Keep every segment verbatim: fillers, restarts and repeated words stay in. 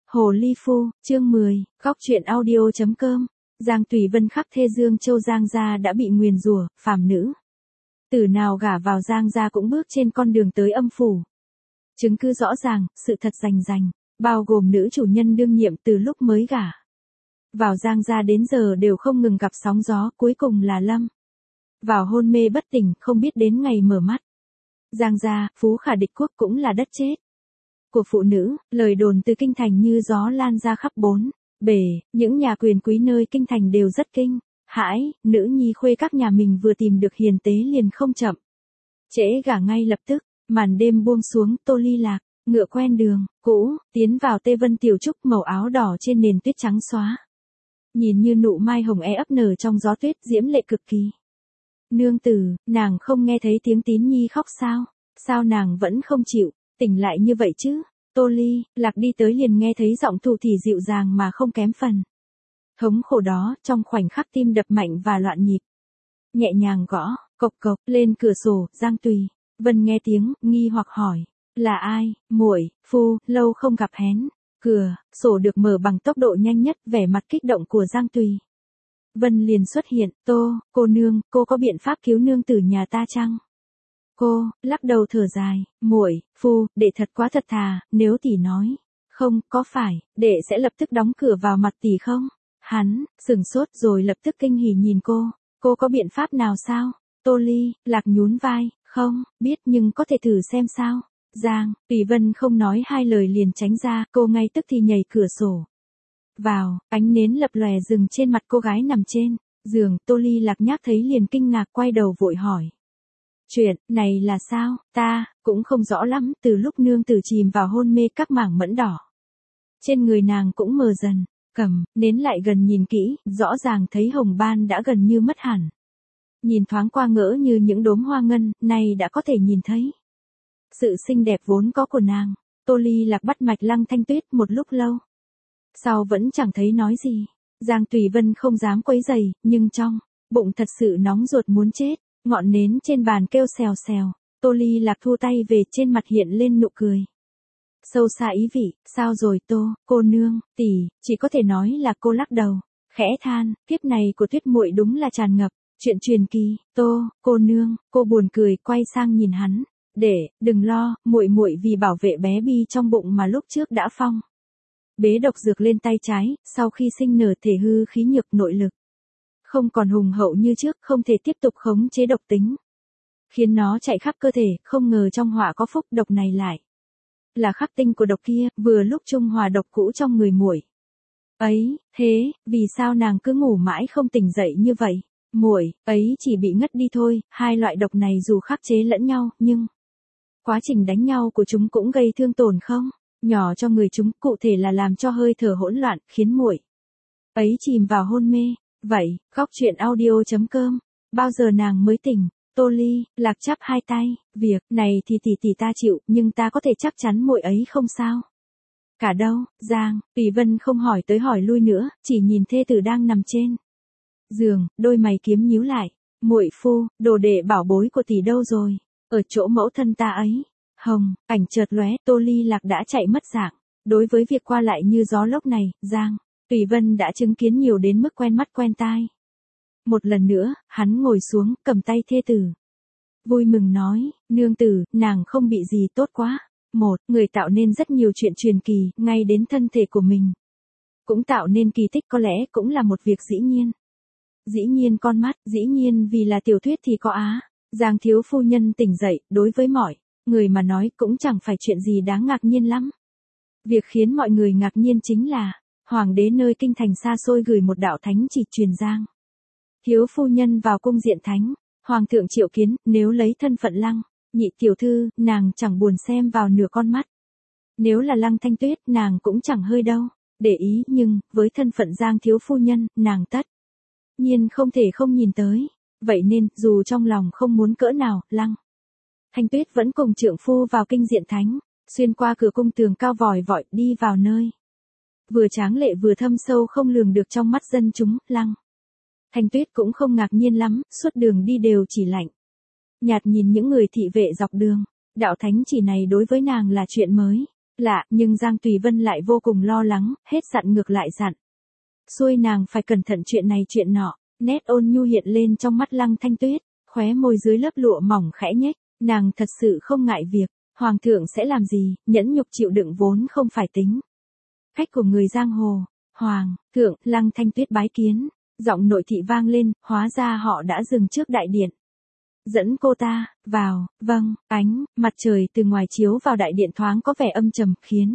Hồ Ly Phu, chương mười, góc truyện audio chấm com. Giang Tùy Vân khắc thê Dương Châu Giang gia đã bị nguyền rủa, phàm nữ tử nào gả vào Giang gia cũng bước trên con đường tới âm phủ. Chứng cứ rõ ràng, sự thật rành rành, bao gồm nữ chủ nhân đương nhiệm từ lúc mới gả vào Giang gia đến giờ đều không ngừng gặp sóng gió, cuối cùng là lâm vào hôn mê bất tỉnh, không biết đến ngày mở mắt. Giang gia, phú khả địch quốc cũng là đất chết của phụ nữ, lời đồn từ kinh thành như gió lan ra khắp bốn bề, những nhà quyền quý nơi kinh thành đều rất kinh hãi, nữ nhi khuê các nhà mình vừa tìm được hiền tế liền không chậm trễ gả ngay lập tức. Màn đêm buông xuống, Tô Ly Lạc ngựa quen đường cũ, tiến vào Tê Vân Tiểu Trúc màu áo đỏ trên nền tuyết trắng xóa, nhìn như nụ mai hồng e ấp nở trong gió tuyết, diễm lệ cực kỳ. Nương tử, nàng không nghe thấy tiếng Tín Nhi khóc sao? Sao nàng vẫn không chịu tỉnh lại như vậy chứ? Tô Ly Lạc đi tới liền nghe thấy giọng thủ thỉ dịu dàng mà không kém phần thống khổ đó, trong khoảnh khắc tim đập mạnh và loạn nhịp. Nhẹ nhàng gõ cộc cộc lên cửa sổ. Giang Tùy Vân nghe tiếng, nghi hoặc hỏi, là ai? Muội phu, lâu không gặp hén. Cửa sổ được mở bằng tốc độ nhanh nhất, vẻ mặt kích động của Giang Tùy Vân liền xuất hiện. Tô cô nương, cô có biện pháp cứu nương tử nhà ta chăng? Cô lắc đầu thở dài, muội phu, đệ thật quá thật thà, nếu tỷ nói không, có phải đệ sẽ lập tức đóng cửa vào mặt tỷ không? Hắn sừng sốt rồi lập tức kinh hỉ nhìn cô, cô có biện pháp nào sao? Tô Ly Lạc nhún vai, không biết nhưng có thể thử xem sao. Giang Tùy Vân không nói hai lời liền tránh ra, cô ngay tức thì nhảy cửa sổ vào, ánh nến lập lòe dừng trên mặt cô gái nằm trên giường. Tô Ly Lạc nhác thấy liền kinh ngạc quay đầu vội hỏi, chuyện này là sao? Ta cũng không rõ lắm, từ lúc nương tử chìm vào hôn mê các mảng mẫn đỏ trên người nàng cũng mờ dần, cầm nến lại gần nhìn kỹ, rõ ràng thấy hồng ban đã gần như mất hẳn. Nhìn thoáng qua ngỡ như những đốm hoa ngân, nay đã có thể nhìn thấy sự xinh đẹp vốn có của nàng. Tô Ly Lạc bắt mạch Lăng Thanh Tuyết một lúc lâu sau vẫn chẳng thấy nói gì. Giang Tùy Vân không dám quấy rầy, nhưng trong bụng thật sự nóng ruột muốn chết. Ngọn nến trên bàn kêu xèo xèo. Tô Ly Lạc thu tay về, trên mặt hiện lên nụ cười sâu xa ý vị. Sao rồi Tô cô nương? Tỷ chỉ có thể nói là cô lắc đầu khẽ than, kiếp này của Tuyết muội đúng là tràn ngập chuyện truyền kỳ. Tô cô nương, cô buồn cười quay sang nhìn hắn, để đừng lo, muội muội vì bảo vệ bé Bi trong bụng mà lúc trước đã phong bế độc dược lên tay trái, sau khi sinh nở thể hư khí nhược, nội lực không còn hùng hậu như trước, không thể tiếp tục khống chế độc tính, khiến nó chạy khắp cơ thể. Không ngờ trong họa có phúc, độc này lại là khắc tinh của độc kia, vừa lúc trung hòa độc cũ trong người muội ấy. Thế vì sao nàng cứ ngủ mãi không tỉnh dậy như vậy? Muội ấy chỉ bị ngất đi thôi. Hai loại độc này dù khắc chế lẫn nhau, nhưng quá trình đánh nhau của chúng cũng gây thương tổn không nhỏ cho người chúng, cụ thể là làm cho hơi thở hỗn loạn, khiến muội ấy chìm vào hôn mê. Vậy, góc truyện audio chấm com, bao giờ nàng mới tỉnh? Tô Ly Lạc chắp hai tay, việc này thì tỷ tỷ ta chịu, nhưng ta có thể chắc chắn muội ấy không sao cả đâu. Giang Tùy Vân không hỏi tới hỏi lui nữa, chỉ nhìn thê tử đang nằm trên giường, đôi mày kiếm nhíu lại. Muội phu, đồ đệ bảo bối của tỷ đâu rồi? Ở chỗ mẫu thân ta ấy. Hồng ảnh chợt lóe, Tô Ly Lạc đã chạy mất dạng. Đối với việc qua lại như gió lốc này, Giang Tùy Vân đã chứng kiến nhiều đến mức quen mắt quen tai. Một lần nữa, hắn ngồi xuống, cầm tay thê tử, vui mừng nói, nương tử, nàng không bị gì, tốt quá. Một người tạo nên rất nhiều chuyện truyền kỳ, ngay đến thân thể của mình cũng tạo nên kỳ tích, có lẽ cũng là một việc dĩ nhiên. Dĩ nhiên con mắt, dĩ nhiên vì là tiểu thuyết thì có á. Giang thiếu phu nhân tỉnh dậy, đối với mọi người mà nói cũng chẳng phải chuyện gì đáng ngạc nhiên lắm. Việc khiến mọi người ngạc nhiên chính là hoàng đế nơi kinh thành xa xôi gửi một đạo thánh chỉ truyền Giang thiếu phu nhân vào cung diện thánh. Hoàng thượng triệu kiến, nếu lấy thân phận Lăng nhị tiểu thư, nàng chẳng buồn xem vào nửa con mắt. Nếu là Lăng Thanh Tuyết, nàng cũng chẳng hơi đâu để ý, nhưng với thân phận Giang thiếu phu nhân, nàng tất nhiên không thể không nhìn tới. Vậy nên, dù trong lòng không muốn cỡ nào, Lăng Thanh Tuyết vẫn cùng trượng phu vào kinh diện thánh, xuyên qua cửa cung tường cao vòi vọi, đi vào nơi vừa tráng lệ vừa thâm sâu không lường được trong mắt dân chúng. Lăng Thanh Tuyết cũng không ngạc nhiên lắm, suốt đường đi đều chỉ lạnh nhạt nhìn những người thị vệ dọc đường. Đạo thánh chỉ này đối với nàng là chuyện mới Lạ, nhưng Giang Tùy Vân lại vô cùng lo lắng, hết dặn ngược lại dặn. Xuôi nàng phải cẩn thận chuyện này chuyện nọ, nét ôn nhu hiện lên trong mắt Lăng Thanh Tuyết, khóe môi dưới lớp lụa mỏng khẽ nhếch, nàng thật sự không ngại việc, hoàng thượng sẽ làm gì, nhẫn nhục chịu đựng vốn không phải tính. Cách của người giang hồ, hoàng, thượng, Lăng Thanh Tuyết bái kiến, giọng nội thị vang lên, hóa ra họ đã dừng trước đại điện. Dẫn cô ta, vào, vâng, ánh, mặt trời từ ngoài chiếu vào đại điện thoáng có vẻ âm trầm, khiến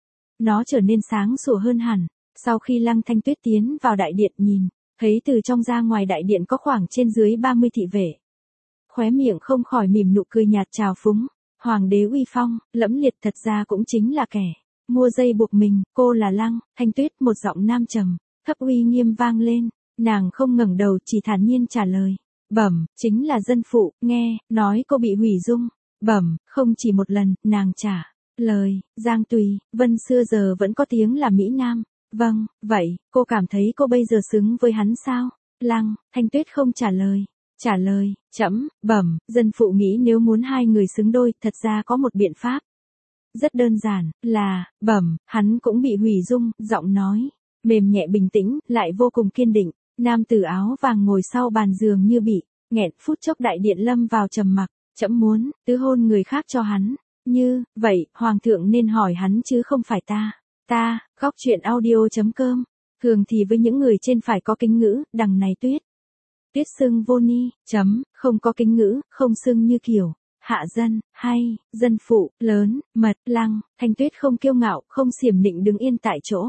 nó trở nên sáng sủa hơn hẳn. Sau khi Lăng Thanh Tuyết tiến vào đại điện nhìn, thấy từ trong ra ngoài đại điện có khoảng trên dưới ba mươi thị vệ. Khóe miệng không khỏi mỉm nụ cười nhạt trào phúng, hoàng đế uy phong, lẫm liệt thật ra cũng chính là kẻ mua dây buộc mình, cô là Lăng Thanh Tuyết, một giọng nam trầm, thấp uy nghiêm vang lên, nàng không ngẩng đầu chỉ thản nhiên trả lời. Bẩm, chính là dân phụ, nghe, nói cô bị hủy dung. Bẩm, không chỉ một lần, nàng trả lời, Giang Tùy Vân xưa giờ vẫn có tiếng là Mỹ Nam. Vâng, vậy, cô cảm thấy cô bây giờ xứng với hắn sao? Lăng Thanh Tuyết không trả lời. Trả lời, trẫm, bẩm, dân phụ nghĩ nếu muốn hai người xứng đôi, thật ra có một biện pháp. Rất đơn giản, là, bẩm, hắn cũng bị hủy dung, giọng nói, mềm nhẹ bình tĩnh, lại vô cùng kiên định. Nam tử áo vàng ngồi sau bàn giường như bị nghẹn, phút chốc đại điện lâm vào trầm mặc, trẫm muốn tứ hôn người khác cho hắn. Như vậy, hoàng thượng nên hỏi hắn chứ không phải ta. Ta, góc truyện audio chấm com. Thường thì với những người trên phải có kính ngữ, đằng này Tuyết. Tuyết xưng vô ni, chấm, không có kính ngữ, không xưng như kiểu hạ dân, hay, dân phụ, lớn, mật, Lăng Thanh Tuyết không kiêu ngạo, không xiểm nịnh đứng yên tại chỗ.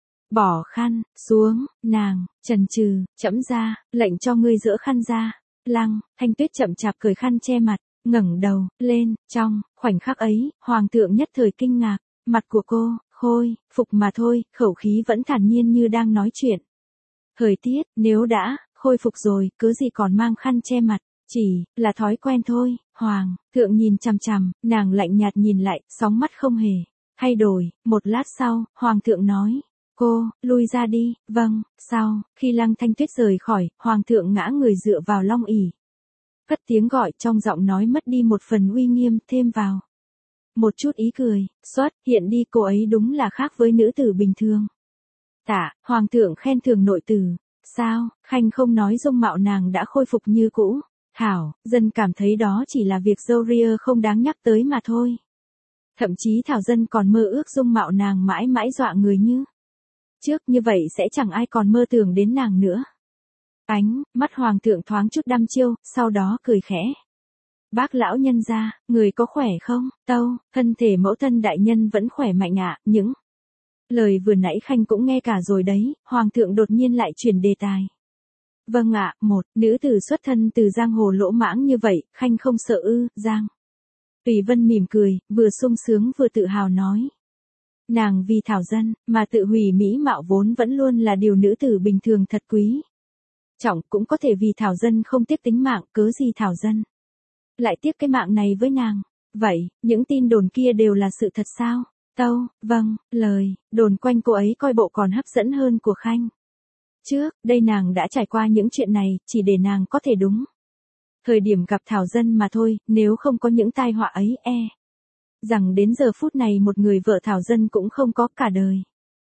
Bỏ khăn xuống, nàng chần chừ, trẫm ra, lệnh cho ngươi dỡ khăn ra. Lăng Thanh Tuyết chậm chạp cởi khăn che mặt, ngẩng đầu lên, trong khoảnh khắc ấy, hoàng thượng nhất thời kinh ngạc, mặt của cô khôi phục mà thôi, khẩu khí vẫn thản nhiên như đang nói chuyện. Thời tiết, nếu đã khôi phục rồi, cứ gì còn mang khăn che mặt, chỉ là thói quen thôi. Hoàng thượng nhìn chằm chằm, nàng lạnh nhạt nhìn lại, sóng mắt không hề thay đổi. Một lát sau, hoàng thượng nói. Cô, lui ra đi, vâng. Sau, khi Lăng Thanh Tuyết rời khỏi, hoàng thượng ngã người dựa vào long ỷ. Cất tiếng gọi trong giọng nói mất đi một phần uy nghiêm, thêm vào một chút ý cười, xuất hiện đi, cô ấy đúng là khác với nữ tử bình thường. Tạ, hoàng thượng khen thưởng nội tử. Sao, khanh không nói dung mạo nàng đã khôi phục như cũ. Thảo, dân cảm thấy đó chỉ là việc dâu ria không đáng nhắc tới mà thôi. Thậm chí Thảo dân còn mơ ước dung mạo nàng mãi mãi dọa người như trước, như vậy sẽ chẳng ai còn mơ tưởng đến nàng nữa. Ánh mắt hoàng thượng thoáng chút đăm chiêu, sau đó cười khẽ. Bác lão nhân gia, người có khỏe không? Tâu, thân thể mẫu thân đại nhân vẫn khỏe mạnh ạ. Những lời vừa nãy khanh cũng nghe cả rồi đấy. Hoàng thượng đột nhiên lại chuyển đề tài. Vâng ạ, một, nữ tử xuất thân từ giang hồ lỗ mãng như vậy, khanh không sợ ư? Giang Tùy Vân mỉm cười, vừa sung sướng vừa tự hào nói. Nàng vì Thảo dân, mà tự hủy mỹ mạo vốn vẫn luôn là điều nữ tử bình thường thật quý trọng, cũng có thể vì Thảo dân không tiếc tính mạng, cớ gì Thảo dân lại tiếc cái mạng này với nàng. Vậy, những tin đồn kia đều là sự thật sao? Tâu, vâng, lời đồn quanh cô ấy coi bộ còn hấp dẫn hơn của khanh. Trước, đây nàng đã trải qua những chuyện này, chỉ để nàng có thể đúng thời điểm gặp Thảo dân mà thôi, nếu không có những tai họa ấy e. Rằng đến giờ phút này một người vợ Thảo dân cũng không có, cả đời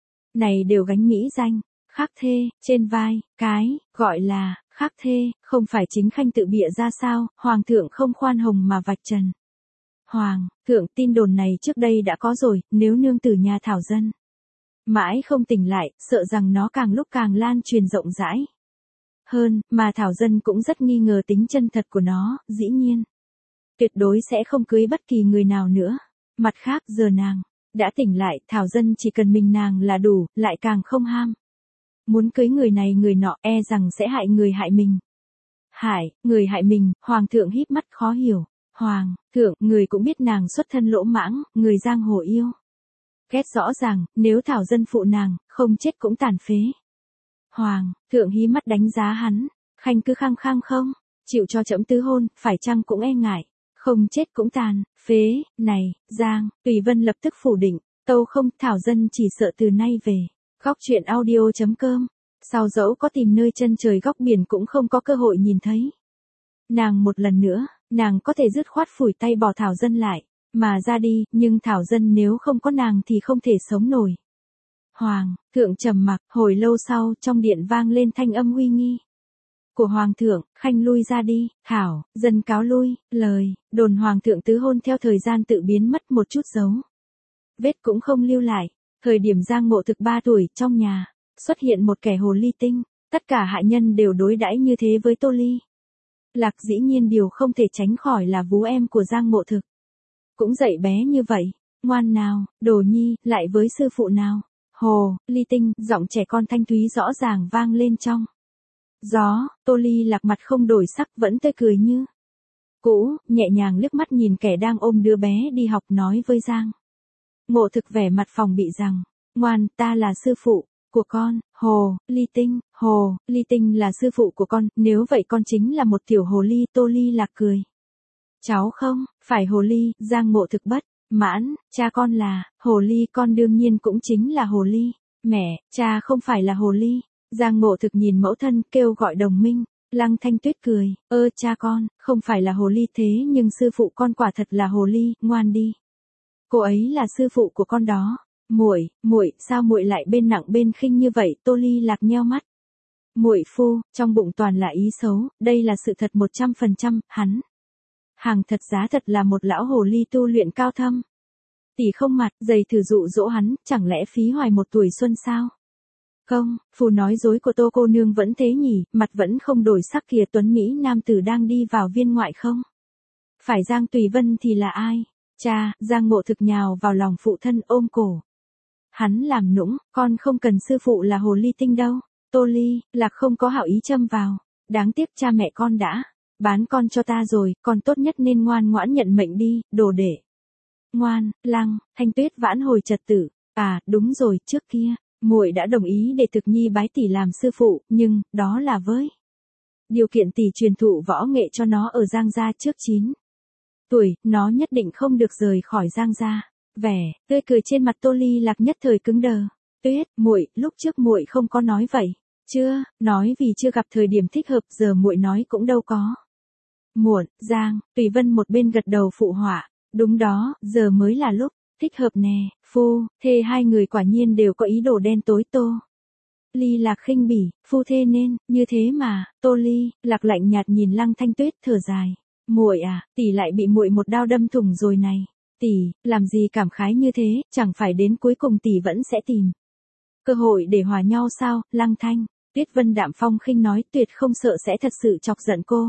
này đều gánh mỹ danh khắc thê trên vai. Cái gọi là khắc thê không phải chính khanh tự bịa ra sao? Hoàng thượng không khoan hồng mà vạch trần. Hoàng thượng, tin đồn này trước đây đã có rồi, nếu nương tử nhà Thảo dân mãi không tỉnh lại, sợ rằng nó càng lúc càng lan truyền rộng rãi hơn, mà Thảo dân cũng rất nghi ngờ tính chân thật của nó, dĩ nhiên tuyệt đối sẽ không cưới bất kỳ người nào nữa. Mặt khác, giờ nàng đã tỉnh lại, Thảo dân chỉ cần mình nàng là đủ, lại càng không ham muốn cưới người này người nọ, e rằng sẽ hại người hại mình. Hại người hại mình? Hoàng thượng híp mắt khó hiểu. Hoàng thượng, người cũng biết nàng xuất thân lỗ mãng, người giang hồ yêu ghét rõ ràng, nếu Thảo dân phụ nàng, không chết cũng tàn phế. Hoàng thượng hí mắt đánh giá hắn, khanh cứ khăng khăng không chịu cho trẫm tứ hôn, phải chăng cũng e ngại không chết cũng tàn phế này? Giang Tùy Vân lập tức phủ định. Tâu không, Thảo dân chỉ sợ từ nay về. Góc truyện audio chấm com. Sau dẫu có tìm nơi chân trời góc biển cũng không có cơ hội nhìn thấy nàng một lần nữa, nàng có thể dứt khoát phủi tay bỏ Thảo dân lại. mà ra đi, nhưng Thảo Dân nếu không có nàng thì không thể sống nổi. Hoàng thượng trầm mặc, hồi lâu sau trong điện vang lên thanh âm uy nghi của Hoàng thượng, khanh lui ra đi, Thảo Dân cáo lui, lời đồn Hoàng thượng tứ hôn theo thời gian tự biến mất một chút dấu vết cũng không lưu lại. Thời điểm Giang Ngộ Thực ba tuổi, trong nhà xuất hiện một kẻ hồ ly tinh, tất cả hạ nhân đều đối đãi như thế với Tô Ly Lạc, dĩ nhiên điều không thể tránh khỏi là vú em của Giang Ngộ Thực. Cũng dạy bé như vậy, ngoan nào, Đồ Nhi, lại với sư phụ nào. Hồ ly tinh, giọng trẻ con thanh thúy rõ ràng vang lên trong gió. Tô Ly Lạc mặt không đổi sắc, vẫn tươi cười như cũ, nhẹ nhàng liếc mắt nhìn kẻ đang ôm đứa bé đi học, nói với Giang Ngộ Thực vẻ mặt phòng bị rằng, ngoan, ta là sư phụ của con. Hồ ly tinh, hồ ly tinh là sư phụ của con, nếu vậy con chính là một tiểu hồ ly. Tô Ly Lạc cười, cháu không phải hồ ly. Giang Ngộ Thực bất mãn, cha con là hồ ly, con đương nhiên cũng chính là hồ ly. Mẹ, cha không phải là hồ ly. Giang Ngộ Thực nhìn mẫu thân, kêu gọi đồng minh. Lăng Thanh Tuyết cười, ơ cha con không phải là hồ ly, thế nhưng sư phụ con quả thật là hồ ly, ngoan đi. Cô ấy là sư phụ của con đó. Muội, muội, sao muội lại bên nặng bên khinh như vậy? Tô Ly Lạc nheo mắt. Muội phu, trong bụng toàn là ý xấu, đây là sự thật một trăm phần trăm, hắn hàng thật giá thật là một lão hồ ly tu luyện cao thâm. Tỷ không mặt, dày thử dụ dỗ hắn, chẳng lẽ phí hoài một tuổi xuân sao? Không, phù nói dối của Tô cô nương vẫn thế nhỉ, mặt vẫn không đổi sắc kìa. Tuấn Mỹ nam tử đang đi vào viên ngoại không phải Giang Tùy Vân thì là ai? Cha. Giang Ngộ Thực nhào vào lòng phụ thân, ôm cổ hắn làm nũng, con không cần sư phụ là hồ ly tinh đâu. Tô Ly Lạc không có hảo ý châm vào, đáng tiếc cha mẹ con đã bán con cho ta rồi, con tốt nhất nên ngoan ngoãn nhận mệnh đi, đồ đệ ngoan. Lăng Thanh Tuyết vãn hồi trật tự, à đúng rồi, trước kia muội đã đồng ý để Thực Nhi bái tỷ làm sư phụ, nhưng đó là với điều kiện tỷ truyền thụ võ nghệ cho nó ở Giang gia trước chín tuổi, nó nhất định không được rời khỏi Giang gia. Vẻ tươi cười trên mặt Tô Ly Lạc nhất thời cứng đờ. Tuyết, muội, lúc trước muội không có nói vậy. Chưa, nói vì chưa gặp thời điểm thích hợp, giờ muội nói cũng đâu có muộn. Giang Tùy Vân một bên gật đầu phụ họa, đúng đó, giờ mới là lúc thích hợp nè. Phu thê hai người quả nhiên đều có ý đồ đen tối. Tô Ly Lạc khinh bỉ, phu thê nên như thế mà. Tô Ly Lạc lạnh nhạt nhìn Lăng Thanh Tuyết, thở dài, muội à, tỷ lại bị muội một đao đâm thủng rồi này. Tỷ, làm gì cảm khái như thế, chẳng phải đến cuối cùng tỷ vẫn sẽ tìm cơ hội để hòa nhau sao? Lăng Thanh Tuyết Vân đạm phong khinh nói, tuyệt không sợ sẽ thật sự chọc giận cô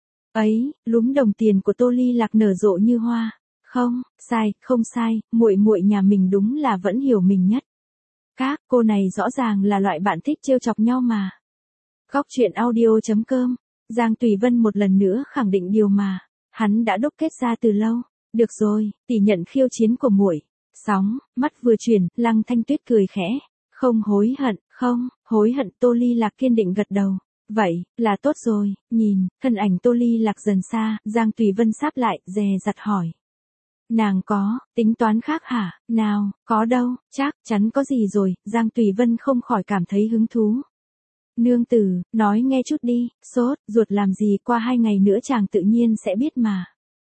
ấy. Lúm đồng tiền của Tô Ly Lạc nở rộ như hoa. Không sai, không sai, muội muội nhà mình đúng là vẫn hiểu mình nhất. Các cô này rõ ràng là loại bạn thích trêu chọc nhau mà. Góc truyện audio chấm com. Giang Tùy Vân một lần nữa khẳng định điều mà hắn đã đúc kết ra từ lâu. Được rồi, tỷ nhận khiêu chiến của muội. Sóng mắt vừa chuyển, Lăng Thanh Tuyết cười khẽ, không hối hận, không hối hận. Tô Ly Lạc kiên định gật đầu. Vậy là tốt rồi. Nhìn thân ảnh Tô Ly Lạc dần xa, Giang Tùy Vân sáp lại, dè dặt hỏi, nàng có tính toán khác hả? Nào, có đâu, chắc chắn có gì rồi. Giang Tùy Vân không khỏi cảm thấy hứng thú. Nương tử, nói nghe chút đi. Sốt ruột làm gì, qua hai ngày nữa chàng tự nhiên sẽ biết mà.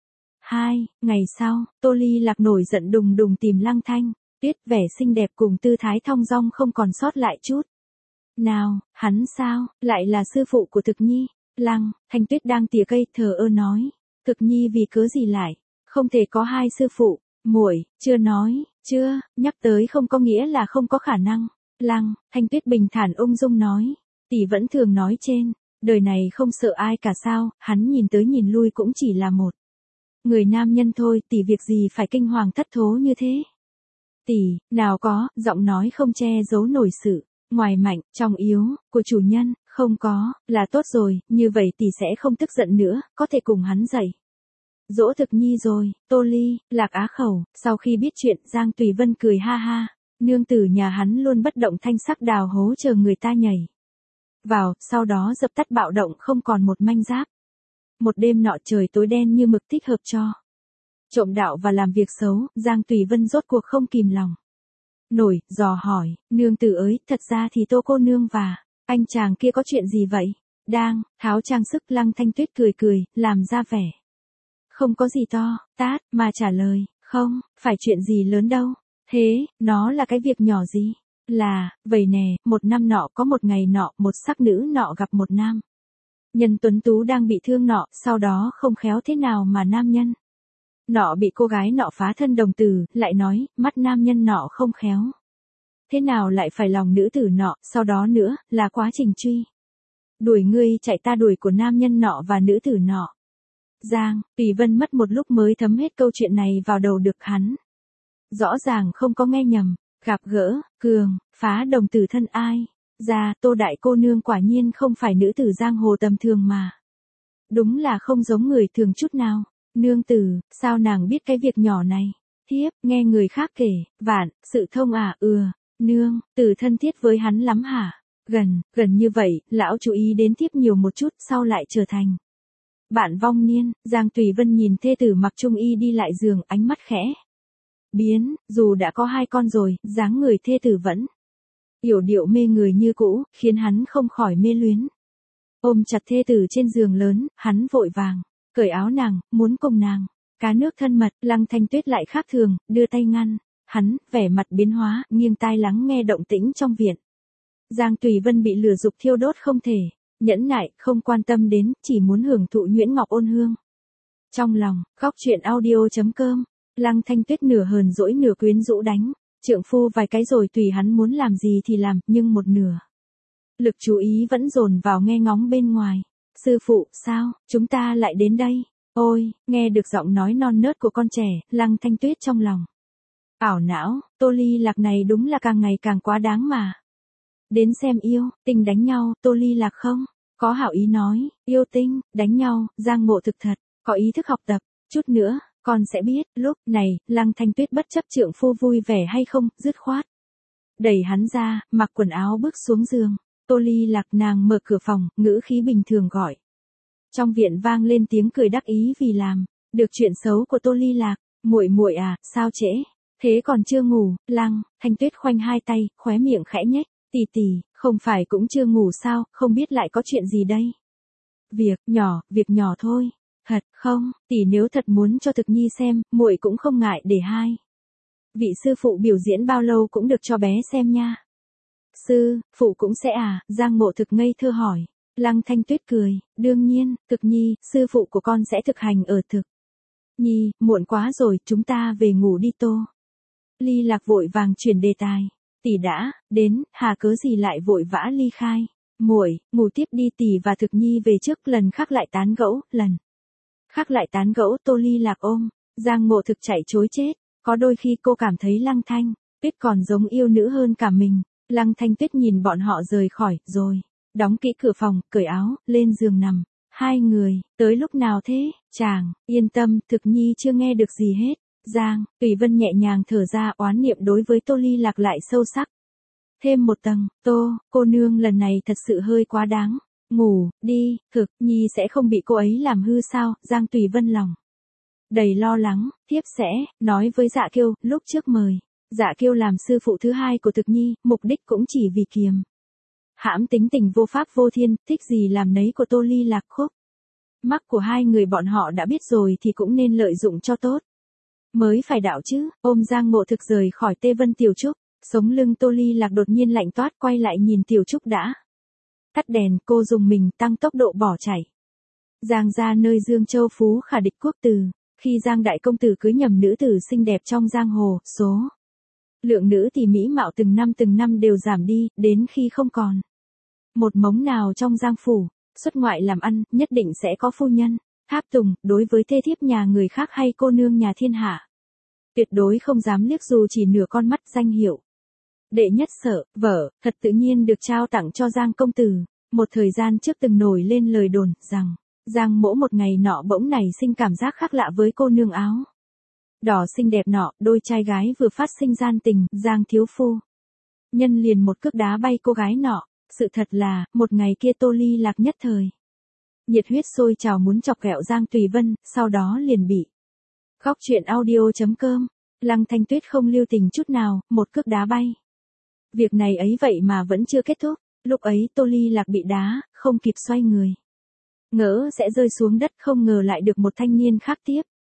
Hai ngày sau, Tô Ly Lạc nổi giận đùng đùng tìm Lăng Thanh Tuyết, vẻ xinh đẹp cùng tư thái thong dong không còn sót lại chút nào. Hắn sao lại là sư phụ của Thực Nhi? Lăng Thanh Tuyết đang tỉa cây, thờ ơ nói, Thực Nhi vì cớ gì lại không thể có hai sư phụ? Muội chưa nói, chưa nhắc tới không có nghĩa là không có khả năng. Lăng Thanh Tuyết bình thản ung dung nói, tỷ vẫn thường nói trên đời này không sợ ai cả sao? Hắn nhìn tới nhìn lui cũng chỉ là một người nam nhân thôi, tỷ việc gì phải kinh hoàng thất thố như thế? Tỷ, nào có, giọng nói không che giấu nổi sự ngoài mạnh trong yếu của chủ nhân. Không có, là tốt rồi, như vậy tỷ sẽ không tức giận nữa, có thể cùng hắn dạy dỗ Thực Nhi rồi. Tô Ly Lạc á khẩu, sau khi biết chuyện, Giang Tùy Vân cười ha ha, nương tử nhà hắn luôn bất động thanh sắc đào hố chờ người ta nhảy vào, sau đó dập tắt bạo động không còn một manh giáp. Một đêm nọ trời tối đen như mực, thích hợp cho trộm đạo và làm việc xấu. Giang Tùy Vân rốt cuộc không kìm lòng nổi, dò hỏi, nương tử ơi, thật ra thì Tô cô nương và anh chàng kia có chuyện gì vậy? Đang tháo trang sức. Lăng Thanh Tuyết cười cười, làm ra vẻ không có gì to tát mà trả lời, Không, phải chuyện gì lớn đâu. Thế, nó là cái việc nhỏ gì? Là, vậy nè, một năm nọ có một ngày nọ, một sắc nữ nọ gặp một nam nhân tuấn tú đang bị thương nọ, sau đó không khéo thế nào mà nam nhân nọ bị cô gái nọ phá thân đồng tử, lại nói, mắt nam nhân nọ không khéo thế nào lại phải lòng nữ tử nọ, sau đó nữa, là quá trình truy đuổi ngươi chạy ta đuổi của nam nhân nọ và nữ tử nọ. Giang Tùy Vân mất một lúc mới thấm hết câu chuyện này vào đầu được hắn. Rõ ràng không có nghe nhầm, gặp gỡ, cường, phá đồng tử thân ai. Ra, Tô đại cô nương quả nhiên không phải nữ tử giang hồ tầm thường mà. Đúng là không giống người thường chút nào. Nương tử, sao nàng biết cái việc nhỏ này? Thiếp, nghe người khác kể, vạn, sự thông à, ừa, nương, tử thân thiết với hắn lắm hả? Gần, gần như vậy, lão chú ý đến thiếp nhiều một chút, sau lại trở thành bạn vong niên. Giang Tùy Vân nhìn thê tử mặc trung y đi lại giường, ánh mắt khẽ biến, dù đã có hai con rồi, dáng người thê tử vẫn yểu điệu mê người như cũ, khiến hắn không khỏi mê luyến. Ôm chặt thê tử trên giường lớn, hắn vội vàng cởi áo nàng, muốn cùng nàng cá nước thân mật. Lăng Thanh Tuyết lại khác thường, đưa tay ngăn hắn, vẻ mặt biến hóa, nghiêng tai lắng nghe động tĩnh trong viện. Giang Tùy Vân bị lửa dục thiêu đốt không thể nhẫn nại, không quan tâm đến, chỉ muốn hưởng thụ nhuyễn ngọc ôn hương. Trong lòng, góc truyện audio chấm com, Lăng Thanh Tuyết nửa hờn dỗi nửa quyến rũ đánh trượng phu vài cái rồi tùy hắn muốn làm gì thì làm, nhưng một nửa lực chú ý vẫn dồn vào nghe ngóng bên ngoài. Sư phụ, sao, chúng ta lại đến đây? Ôi, nghe được giọng nói non nớt của con trẻ, Lăng Thanh Tuyết trong lòng ảo não, Tô Ly Lạc này đúng là càng ngày càng quá đáng mà. Đến xem yêu, tình đánh nhau, Tô Ly Lạc không có hảo ý nói, yêu tinh, đánh nhau, Giang Ngộ thực thật, có ý thức học tập, chút nữa, con sẽ biết. Lúc này, Lăng Thanh Tuyết bất chấp trượng phu vui vẻ hay không, dứt khoát đẩy hắn ra, mặc quần áo bước xuống giường. Tô Ly Lạc, nàng mở cửa phòng, ngữ khí bình thường gọi. Trong viện vang lên tiếng cười đắc ý vì làm được chuyện xấu của Tô Ly Lạc. Muội muội à, sao trễ? Thế còn chưa ngủ? Lăng Thanh Tuyết khoanh hai tay, khóe miệng khẽ nhếch. Tỷ tỷ, không phải cũng chưa ngủ sao, không biết lại có chuyện gì đây? Việc nhỏ, việc nhỏ thôi. Thật không, tỷ nếu thật muốn cho Thực Nhi xem, muội cũng không ngại để hai vị sư phụ biểu diễn bao lâu cũng được cho bé xem nha. Sư phụ cũng sẽ à? Giang Ngộ Thực ngây thơ hỏi. Lăng Thanh Tuyết cười, đương nhiên, Thực Nhi, sư phụ của con sẽ thực hành ở Thực Nhi. Muộn quá rồi, chúng ta về ngủ đi. Tô Ly Lạc vội vàng chuyển đề tài. Tỷ đã đến, hà cớ gì lại vội vã ly khai? Muội, ngủ tiếp đi, tỷ và Thực Nhi về trước, lần khác lại tán gẫu, lần khác lại tán gẫu. Tô Ly Lạc ôm Giang Ngộ Thực chạy chối chết. Có đôi khi cô cảm thấy Lăng Thanh Tuyết còn giống yêu nữ hơn cả mình. Lăng Thanh Tuyết nhìn bọn họ rời khỏi, rồi đóng kỹ cửa phòng, cởi áo, lên giường nằm. Hai người, tới lúc nào thế? Chàng, yên tâm, Thực Nhi chưa nghe được gì hết. Giang Tùy Vân nhẹ nhàng thở ra, oán niệm đối với Tô Ly Lạc lại sâu sắc thêm một tầng. Tô, cô nương lần này thật sự hơi quá đáng. Ngủ đi, Thực Nhi sẽ không bị cô ấy làm hư sao? Giang Tùy Vân lòng đầy lo lắng. Tiếp sẽ nói với Dạ Kiêu, lúc trước mời Dạ Kiêu làm sư phụ thứ hai của Thực Nhi, mục đích cũng chỉ vì kiềm hãm tính tình vô pháp vô thiên, thích gì làm nấy của Tô Ly Lạc. Khúc mắc của hai người bọn họ đã biết rồi thì cũng nên lợi dụng cho tốt mới phải đạo chứ. Ôm Giang Ngộ Thực rời khỏi Tê Vân Tiểu Trúc, sống lưng Tô Ly Lạc đột nhiên lạnh toát, quay lại nhìn Tiểu Trúc đã tắt đèn, cô dùng mình tăng tốc độ bỏ chạy. Giang gia nơi Dương Châu Phú Khả địch quốc từ, khi Giang đại công tử cưới nhầm nữ tử xinh đẹp trong giang hồ, số lượng nữ thì mỹ mạo từng năm từng năm đều giảm đi, đến khi không còn một mống nào trong giang phủ. Xuất ngoại làm ăn, nhất định sẽ có phu nhân tháp tùng, đối với thê thiếp nhà người khác hay cô nương nhà thiên hạ, tuyệt đối không dám liếc dù chỉ nửa con mắt. Danh hiệu đệ nhất sở vợ thật tự nhiên được trao tặng cho Giang công tử. Một thời gian trước từng nổi lên lời đồn rằng Giang mỗ một ngày nọ bỗng nảy sinh cảm giác khác lạ với cô nương áo đỏ xinh đẹp nọ. Đôi trai gái vừa phát sinh gian tình, Giang thiếu phu nhân liền một cước đá bay cô gái nọ. Sự thật là, một ngày kia Tô Ly Lạc nhất thời nhiệt huyết sôi trào muốn chọc ghẹo Giang Tùy Vân, sau đó liền bị góc truyện audio chấm com, Lăng Thanh Tuyết không lưu tình chút nào, một cước đá bay. Việc này ấy vậy mà vẫn chưa kết thúc. Lúc ấy Tô Ly Lạc bị đá, không kịp xoay người, ngỡ sẽ rơi xuống đất, không ngờ lại được một thanh niên khác tiếp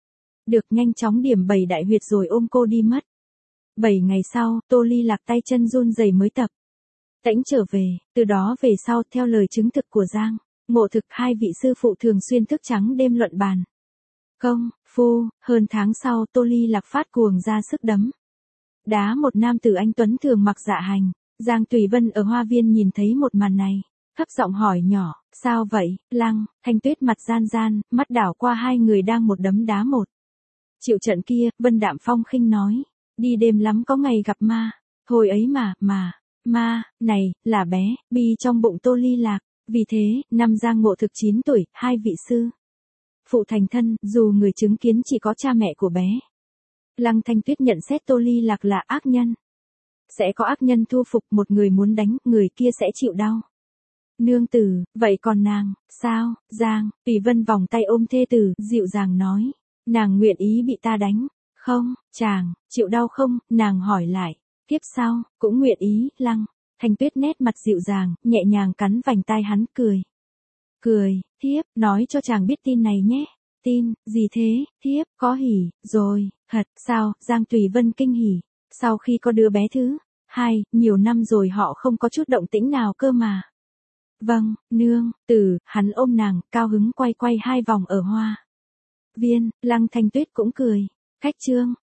Được nhanh chóng điểm bảy đại huyệt rồi ôm cô đi mất. Bảy ngày sau, Tô Ly Lạc tay chân run rẩy mới tập tễnh trở về, từ đó về sau theo lời chứng thực của Giang Ngộ Thực hai vị sư phụ thường xuyên thức trắng đêm luận bàn. Công phu, hơn tháng sau Tô Ly Lạc phát cuồng ra sức đấm đá một nam tử anh tuấn thường mặc dạ hành. Giang Tùy Vân ở hoa viên nhìn thấy một màn này, thấp giọng hỏi nhỏ, sao vậy, Lăng? Thanh Tuyết mặt gian gian, mắt đảo qua hai người đang một đấm đá một. Chịu trận kia, Vân Đạm Phong khinh nói, đi đêm lắm có ngày gặp ma, hồi ấy mà, mà, ma, này, là bé, Bi trong bụng Tô Ly Lạc, vì thế, năm Giang Ngộ Thực chín tuổi, hai vị sư phụ thành thân, dù người chứng kiến chỉ có cha mẹ của bé. Lăng Thanh Tuyết nhận xét Tô Ly Lạc là ác nhân. Sẽ có ác nhân thu phục, một người muốn đánh, người kia sẽ chịu đau. Nương tử, vậy còn nàng, sao? Giang Tùy Vân vòng tay ôm thê tử, dịu dàng nói, nàng nguyện ý bị ta đánh, không? Chàng, chịu đau không? Nàng hỏi lại, tiếp sau, cũng nguyện ý. Lăng Thanh Tuyết nét mặt dịu dàng, nhẹ nhàng cắn vành tai hắn, cười. Cười, thiếp, nói cho chàng biết tin này nhé. Tin, gì thế? Thiếp, có hỉ, rồi, thật, sao? Giang Tùy Vân kinh hỉ. Sau khi có đứa bé thứ hai, nhiều năm rồi họ không có chút động tĩnh nào cơ mà. Vâng, nương tử, hắn ôm nàng, cao hứng quay quay hai vòng ở hoa viên. Lăng Thanh Tuyết cũng cười. Khách trương,